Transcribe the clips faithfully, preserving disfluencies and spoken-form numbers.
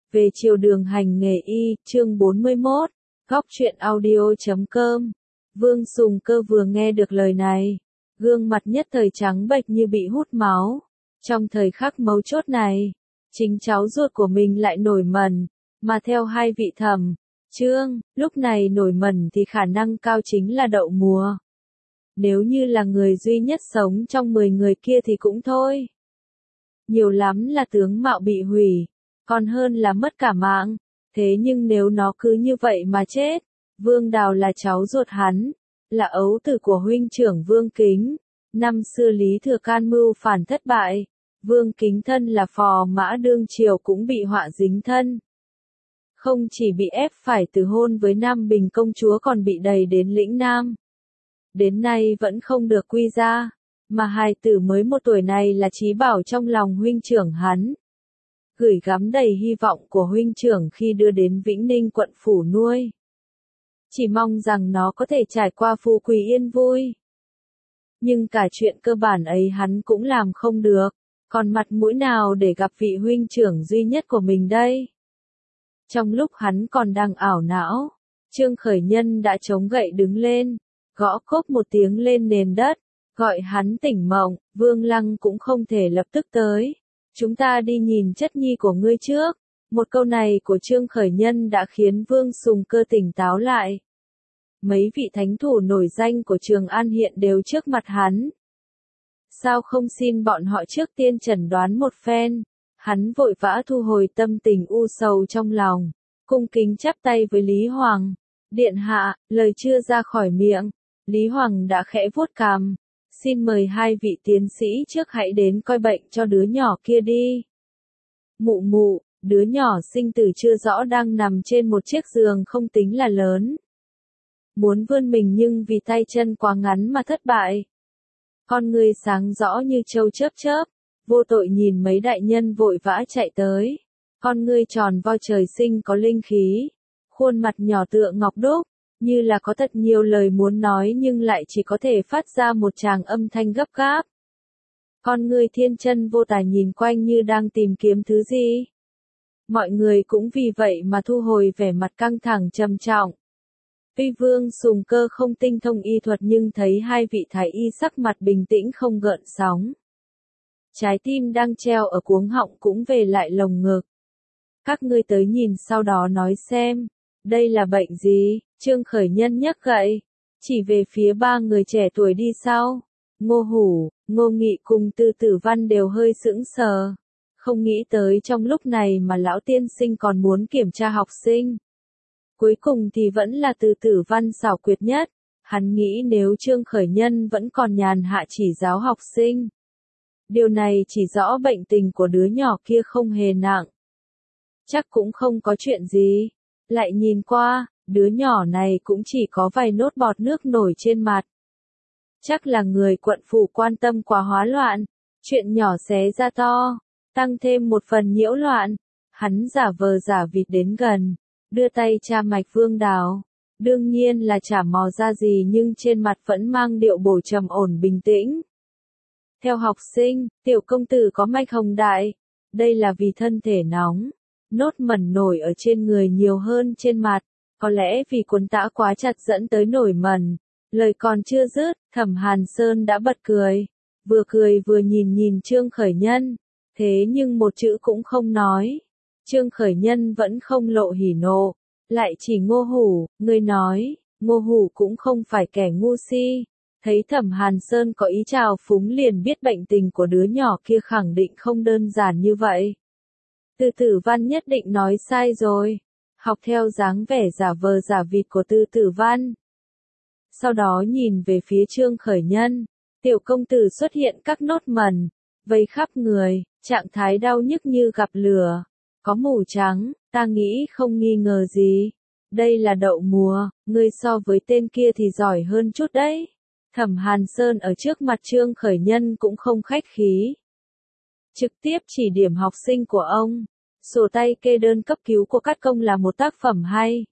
Về chiều đường hành nghề y, chương bốn mươi mốt, góc truyện audio chấm com. Vương Sùng Cơ vừa nghe được lời này, gương mặt nhất thời trắng bệch như bị hút máu. Trong thời khắc mấu chốt này, chính cháu ruột của mình lại nổi mẩn, mà theo hai vị thẩm, Trương, lúc này nổi mẩn thì khả năng cao chính là đậu mùa. Nếu như là người duy nhất sống trong mười người kia thì cũng thôi. Nhiều lắm là tướng mạo bị hủy, còn hơn là mất cả mạng. Thế nhưng nếu nó cứ như vậy mà chết, Vương Đào là cháu ruột hắn, là ấu tử của huynh trưởng Vương Kính. Năm xưa Lý Thừa can mưu phản thất bại, Vương Kính thân là phò mã đương triều cũng bị họa dính thân. Không chỉ bị ép phải từ hôn với Nam Bình công chúa còn bị đày đến lĩnh Nam. Đến nay vẫn không được quy ra, mà hài tử mới một tuổi này là chí bảo trong lòng huynh trưởng hắn. Gửi gắm đầy hy vọng của huynh trưởng khi đưa đến Vĩnh Ninh quận phủ nuôi. Chỉ mong rằng nó có thể trải qua phú quý yên vui. Nhưng cả chuyện cơ bản ấy hắn cũng làm không được, còn mặt mũi nào để gặp vị huynh trưởng duy nhất của mình đây? Trong lúc hắn còn đang ảo não, Trương Khởi Nhân đã chống gậy đứng lên, gõ cốp một tiếng lên nền đất, gọi hắn tỉnh mộng. Vương Lăng cũng không thể lập tức tới. Chúng ta đi nhìn chất nhi của ngươi trước. Một câu này của Trương Khởi Nhân đã khiến Vương Sùng Cơ tỉnh táo lại. Mấy vị thánh thủ nổi danh của Trường An hiện đều trước mặt hắn. Sao không xin bọn họ trước tiên chẩn đoán một phen? Hắn vội vã thu hồi tâm tình u sầu trong lòng, cung kính chắp tay với Lý Hoàng. Điện hạ, lời chưa ra khỏi miệng, Lý Hoàng đã khẽ vuốt cằm. Xin mời hai vị tiến sĩ trước hãy đến coi bệnh cho đứa nhỏ kia đi. Mụ mụ, đứa nhỏ sinh tử chưa rõ đang nằm trên một chiếc giường không tính là lớn. Muốn vươn mình nhưng vì tay chân quá ngắn mà thất bại. Con người sáng rõ như châu chớp chớp, vô tội nhìn mấy đại nhân vội vã chạy tới. Con ngươi tròn vo trời sinh có linh khí, khuôn mặt nhỏ tựa ngọc đúc, như là có thật nhiều lời muốn nói nhưng lại chỉ có thể phát ra một tràng âm thanh gấp gáp. Con ngươi thiên chân vô tà nhìn quanh như đang tìm kiếm thứ gì. Mọi người cũng vì vậy mà thu hồi vẻ mặt căng thẳng trầm trọng. Tuy Vương Sùng Cơ không tinh thông y thuật nhưng thấy hai vị thái y sắc mặt bình tĩnh không gợn sóng. Trái tim đang treo ở cuống họng cũng về lại lồng ngực. Các ngươi tới nhìn sau đó nói xem, đây là bệnh gì? Trương Khởi Nhân nhấc gậy, chỉ về phía ba người trẻ tuổi đi sau. Ngô Hủ, Ngô Nghị cùng Từ Tử Văn đều hơi sững sờ. Không nghĩ tới trong lúc này mà lão tiên sinh còn muốn kiểm tra học sinh. Cuối cùng thì vẫn là Từ Tử Văn xảo quyệt nhất. Hắn nghĩ nếu Trương Khởi Nhân vẫn còn nhàn hạ chỉ giáo học sinh. Điều này chỉ rõ bệnh tình của đứa nhỏ kia không hề nặng. Chắc cũng không có chuyện gì. Lại nhìn qua, đứa nhỏ này cũng chỉ có vài nốt bọt nước nổi trên mặt. Chắc là người quận phủ quan tâm quá hóa loạn. Chuyện nhỏ xé ra to, tăng thêm một phần nhiễu loạn. Hắn giả vờ giả vịt đến gần, đưa tay tra mạch Vương Đào. Đương nhiên là chả mò ra gì nhưng trên mặt vẫn mang điệu bổ trầm ổn bình tĩnh. Theo học sinh, tiểu công tử có mạch hồng đại. Đây là vì thân thể nóng. Nốt mẩn nổi ở trên người nhiều hơn trên mặt. Có lẽ vì quần tã quá chặt dẫn tới nổi mẩn. Lời còn chưa dứt, Thẩm Hàn Sơn đã bật cười. Vừa cười vừa nhìn nhìn Trương Khởi Nhân. Thế nhưng một chữ cũng không nói. Trương Khởi Nhân vẫn không lộ hỉ nộ. Lại chỉ Ngô Hủ, người nói, Ngô Hủ cũng không phải kẻ ngu si. Thấy Thẩm Hàn Sơn có ý chào phúng liền biết bệnh tình của đứa nhỏ kia khẳng định không đơn giản như vậy. Từ Tử Văn nhất định nói sai rồi. Học theo dáng vẻ giả vờ giả vịt của Từ Tử Văn. Sau đó nhìn về phía Trương Khởi Nhân. Tiểu công tử xuất hiện các nốt mẩn, vây khắp người, trạng thái đau nhức như gặp lửa. Có mủ trắng, ta nghĩ không nghi ngờ gì. Đây là đậu mùa, ngươi so với tên kia thì giỏi hơn chút đấy. Thẩm Hàn Sơn ở trước mặt Trương Khởi Nhân cũng không khách khí. Trực tiếp chỉ điểm học sinh của ông. Sổ tay kê đơn cấp cứu của Cát Công là một tác phẩm hay.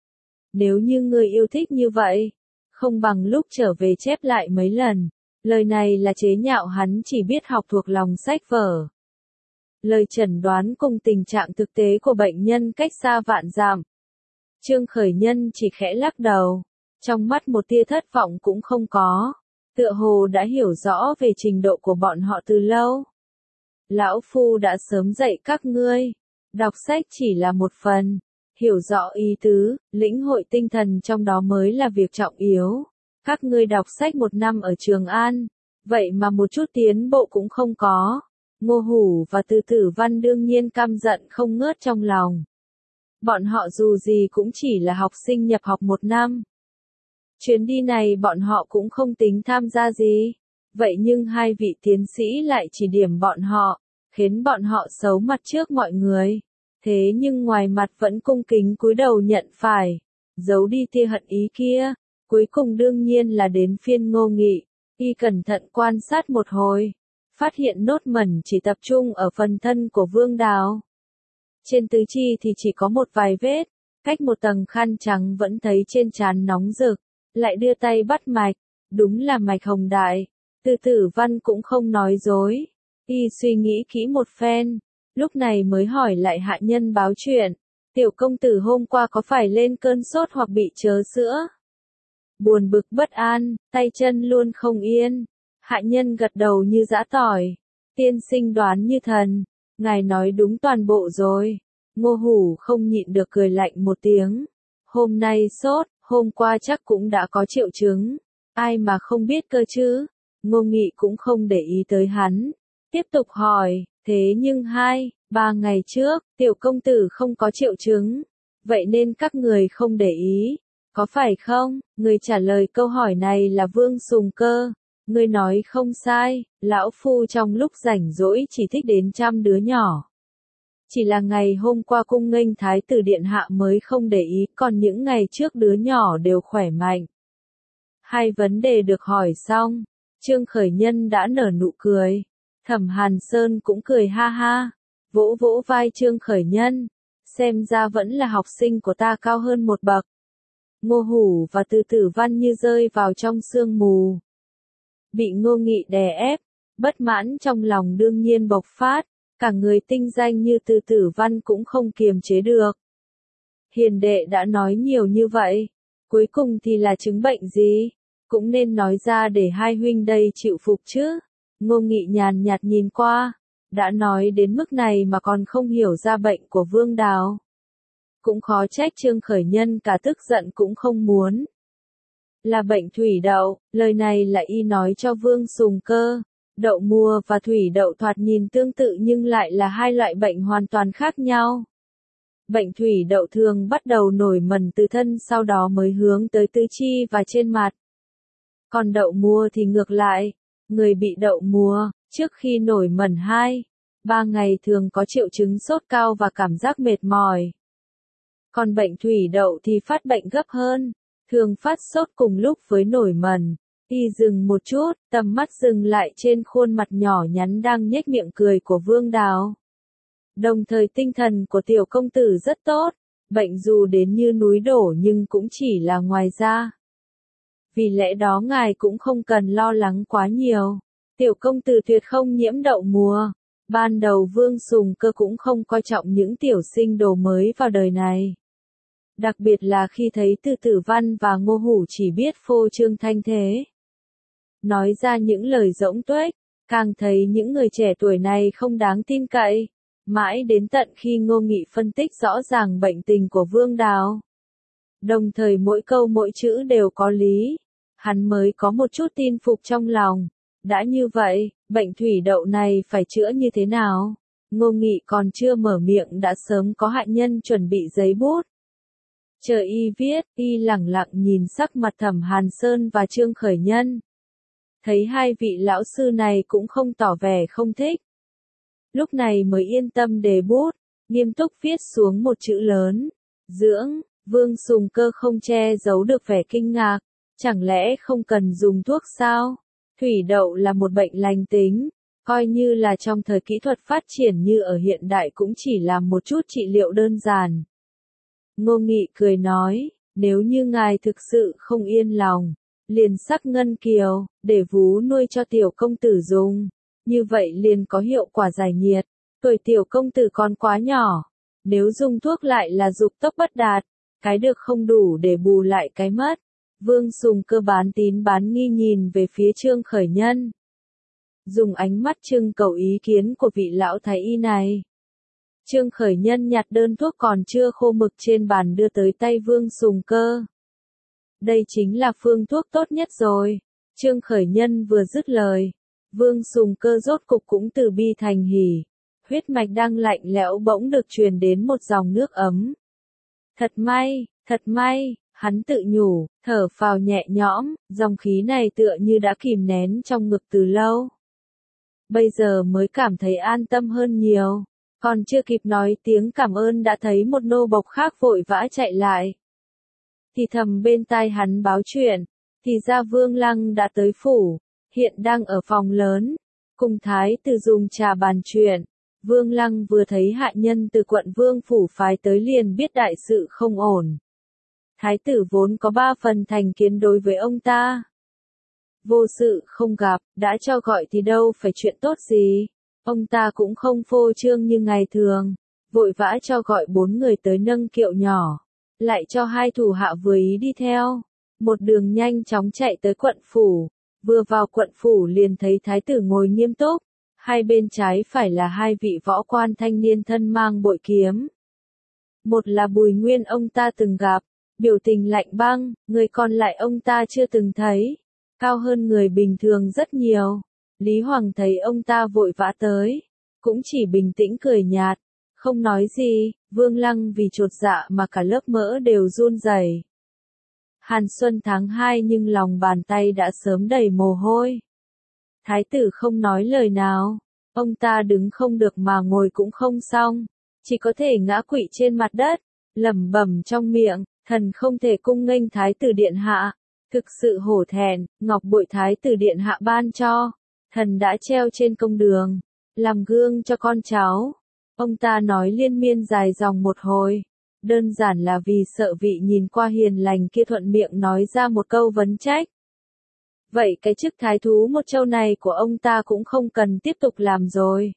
Nếu như ngươi yêu thích như vậy, không bằng lúc trở về chép lại mấy lần. Lời này là chế nhạo hắn chỉ biết học thuộc lòng sách vở. lời chẩn đoán cùng tình trạng thực tế của bệnh nhân cách xa vạn dặm. Trương Khởi Nhân chỉ khẽ lắc đầu, trong mắt một tia thất vọng cũng không có, tựa hồ đã hiểu rõ về trình độ của bọn họ từ lâu. Lão Phu đã sớm dạy các ngươi, đọc sách chỉ là một phần, hiểu rõ ý tứ, lĩnh hội tinh thần trong đó mới là việc trọng yếu. Các ngươi đọc sách một năm ở Trường An, vậy mà một chút tiến bộ cũng không có. Ngô Hủ và Từ Tử Văn đương nhiên căm giận không ngớt trong lòng. Bọn họ dù gì cũng chỉ là học sinh nhập học một năm. Chuyến đi này bọn họ cũng không tính tham gia gì. Vậy nhưng hai vị tiến sĩ lại chỉ điểm bọn họ, khiến bọn họ xấu mặt trước mọi người. Thế nhưng ngoài mặt vẫn cung kính cúi đầu nhận phải, giấu đi tia hận ý kia. Cuối cùng đương nhiên là đến phiên Ngô Nghị, y cẩn thận quan sát một hồi, phát hiện nốt mẩn chỉ tập trung ở phần thân của Vương Đào. Trên tứ chi thì chỉ có một vài vết, cách một tầng khăn trắng vẫn thấy trên trán nóng rực, lại đưa tay bắt mạch, đúng là mạch hồng đại. Từ Tử Văn cũng không nói dối, y suy nghĩ kỹ một phen, lúc này mới hỏi lại hạ nhân báo chuyện, tiểu công tử hôm qua có phải lên cơn sốt hoặc bị chớ sữa? Buồn bực bất an, tay chân luôn không yên. Hạ nhân gật đầu như giã tỏi. Tiên sinh đoán như thần, ngài nói đúng toàn bộ rồi. Ngô Hủ không nhịn được cười lạnh một tiếng. Hôm nay sốt, hôm qua chắc cũng đã có triệu chứng. Ai mà không biết cơ chứ? Ngô Nghị cũng không để ý tới hắn. Tiếp tục hỏi, thế nhưng hai, ba ngày trước, tiểu công tử không có triệu chứng. Vậy nên các người không để ý. Có phải không? Người trả lời câu hỏi này là Vương Sùng Cơ. Người nói không sai, lão phu trong lúc rảnh rỗi chỉ thích đến chăm đứa nhỏ. Chỉ là ngày hôm qua cung nghênh thái tử điện hạ mới không để ý, còn những ngày trước đứa nhỏ đều khỏe mạnh. Hai vấn đề được hỏi xong, Trương Khởi Nhân đã nở nụ cười. Thẩm Hàn Sơn cũng cười ha ha, vỗ vỗ vai Trương Khởi Nhân, xem ra vẫn là học sinh của ta cao hơn một bậc. Ngô Hủ và Từ Tử Văn như rơi vào trong sương mù. Bị Ngô Nghị đè ép, bất mãn trong lòng đương nhiên bộc phát, cả người tinh danh như Từ Tử Văn cũng không kiềm chế được. Hiền đệ đã nói nhiều như vậy, cuối cùng thì là chứng bệnh gì, cũng nên nói ra để hai huynh đây chịu phục chứ. Ngô Nghị nhàn nhạt nhìn qua, đã nói đến mức này mà còn không hiểu ra bệnh của Vương Đào. Cũng khó trách Trương Khởi Nhân cả tức giận cũng không muốn. Là bệnh thủy đậu, lời này là y nói cho Vương Sùng Cơ. Đậu mùa và thủy đậu thoạt nhìn tương tự nhưng lại là hai loại bệnh hoàn toàn khác nhau. Bệnh thủy đậu thường bắt đầu nổi mẩn từ thân sau đó mới hướng tới tứ chi và trên mặt. Còn đậu mùa thì ngược lại, người bị đậu mùa, trước khi nổi mẩn hai, ba ngày thường có triệu chứng sốt cao và cảm giác mệt mỏi. Còn bệnh thủy đậu thì phát bệnh gấp hơn, thường phát sốt cùng lúc với nổi mẩn. Y dừng một chút, tầm mắt dừng lại trên khuôn mặt nhỏ nhắn đang nhếch miệng cười của Vương Đào. Đồng thời tinh thần của tiểu công tử rất tốt, bệnh dù đến như núi đổ nhưng cũng chỉ là ngoài da. Vì lẽ đó ngài cũng không cần lo lắng quá nhiều. Tiểu công tử tuyệt không nhiễm đậu mùa. Ban đầu Vương Sùng Cơ cũng không coi trọng những tiểu sinh đồ mới vào đời này. Đặc biệt là khi thấy Từ Tử Văn và Ngô Hủ chỉ biết phô trương thanh thế. Nói ra những lời rỗng tuếch, càng thấy những người trẻ tuổi này không đáng tin cậy. Mãi đến tận khi Ngô Nghị phân tích rõ ràng bệnh tình của Vương Đào. Đồng thời mỗi câu mỗi chữ đều có lý. Hắn mới có một chút tin phục trong lòng. Đã như vậy, bệnh thủy đậu này phải chữa như thế nào? Ngô Nghị còn chưa mở miệng đã sớm có hạ nhân chuẩn bị giấy bút. Chờ y viết, y lẳng lặng nhìn sắc mặt Thẩm Hàn Sơn và Trương Khởi Nhân. Thấy hai vị lão sư này cũng không tỏ vẻ không thích. Lúc này mới yên tâm đề bút, nghiêm túc viết xuống một chữ lớn. Dưỡng, Vương Sùng Cơ không che giấu được vẻ kinh ngạc. Chẳng lẽ không cần dùng thuốc sao? Thủy đậu là một bệnh lành tính, coi như là trong thời kỹ thuật phát triển như ở hiện đại cũng chỉ là một chút trị liệu đơn giản. Ngô Nghị cười nói, nếu như ngài thực sự không yên lòng, liền sắc ngân kiều, để vú nuôi cho tiểu công tử dùng, như vậy liền có hiệu quả giải nhiệt. Tuổi tiểu công tử còn quá nhỏ, nếu dùng thuốc lại là dục tốc bất đạt, cái được không đủ để bù lại cái mất. Vương Sùng Cơ bán tín bán nghi nhìn về phía Trương Khởi Nhân. Dùng ánh mắt trưng cầu ý kiến của vị lão thái y này. Trương Khởi Nhân nhặt đơn thuốc còn chưa khô mực trên bàn đưa tới tay Vương Sùng Cơ. Đây chính là phương thuốc tốt nhất rồi. Trương Khởi Nhân vừa dứt lời, Vương Sùng Cơ rốt cục cũng từ bi thành hỉ. Huyết mạch đang lạnh lẽo bỗng được truyền đến một dòng nước ấm. Thật may, thật may, hắn tự nhủ, thở phào nhẹ nhõm, dòng khí này tựa như đã kìm nén trong ngực từ lâu. Bây giờ mới cảm thấy an tâm hơn nhiều, còn chưa kịp nói tiếng cảm ơn đã thấy một nô bộc khác vội vã chạy lại. Thì thầm bên tai hắn báo chuyện, thì ra Vương Lăng đã tới phủ, hiện đang ở phòng lớn, cùng thái tử dùng trà bàn chuyện. Vương Lăng vừa thấy hạ nhân từ quận Vương phủ phái tới liền biết đại sự không ổn. Thái tử vốn có ba phần thành kiến đối với ông ta. Vô sự không gặp, đã cho gọi thì đâu phải chuyện tốt gì. Ông ta cũng không phô trương như ngày thường, vội vã cho gọi bốn người tới nâng kiệu nhỏ, lại cho hai thủ hạ vừa ý đi theo. Một đường nhanh chóng chạy tới quận phủ, vừa vào quận phủ liền thấy thái tử ngồi nghiêm túc. Hai bên trái phải là hai vị võ quan thanh niên thân mang bội kiếm. Một là Bùi Nguyên ông ta từng gặp, biểu tình lạnh băng, người còn lại ông ta chưa từng thấy, cao hơn người bình thường rất nhiều. Lý Hoàng thấy ông ta vội vã tới, cũng chỉ bình tĩnh cười nhạt, không nói gì. Vương Lăng vì chột dạ mà cả lớp mỡ đều run rẩy. Hàn Xuân tháng hai nhưng lòng bàn tay đã sớm đầy mồ hôi. Thái tử không nói lời nào, ông ta đứng không được mà ngồi cũng không xong, chỉ có thể ngã quỵ trên mặt đất, lẩm bẩm trong miệng, thần không thể cung nghênh thái tử điện hạ, thực sự hổ thẹn, ngọc bội thái tử điện hạ ban cho, thần đã treo trên công đường, làm gương cho con cháu. Ông ta nói liên miên dài dòng một hồi, đơn giản là vì sợ vị nhìn qua hiền lành kia thuận miệng nói ra một câu vấn trách. Vậy cái chức thái thú một châu này của ông ta cũng không cần tiếp tục làm rồi.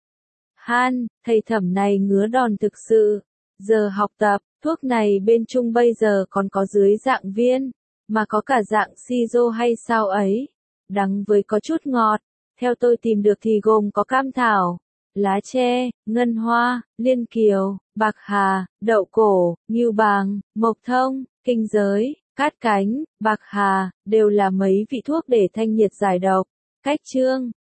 Han, thầy thẩm này ngứa đòn thực sự. Giờ học tập, thuốc này bên Trung bây giờ còn có dưới dạng viên, mà có cả dạng siro hay sao ấy. Đắng với có chút ngọt, theo tôi tìm được thì gồm có cam thảo, lá tre, ngân hoa, liên kiều, bạc hà, đậu cổ, ngưu bàng, mộc thông, kinh giới. Cát cánh, bạc hà, đều là mấy vị thuốc để thanh nhiệt giải độc. Cách chương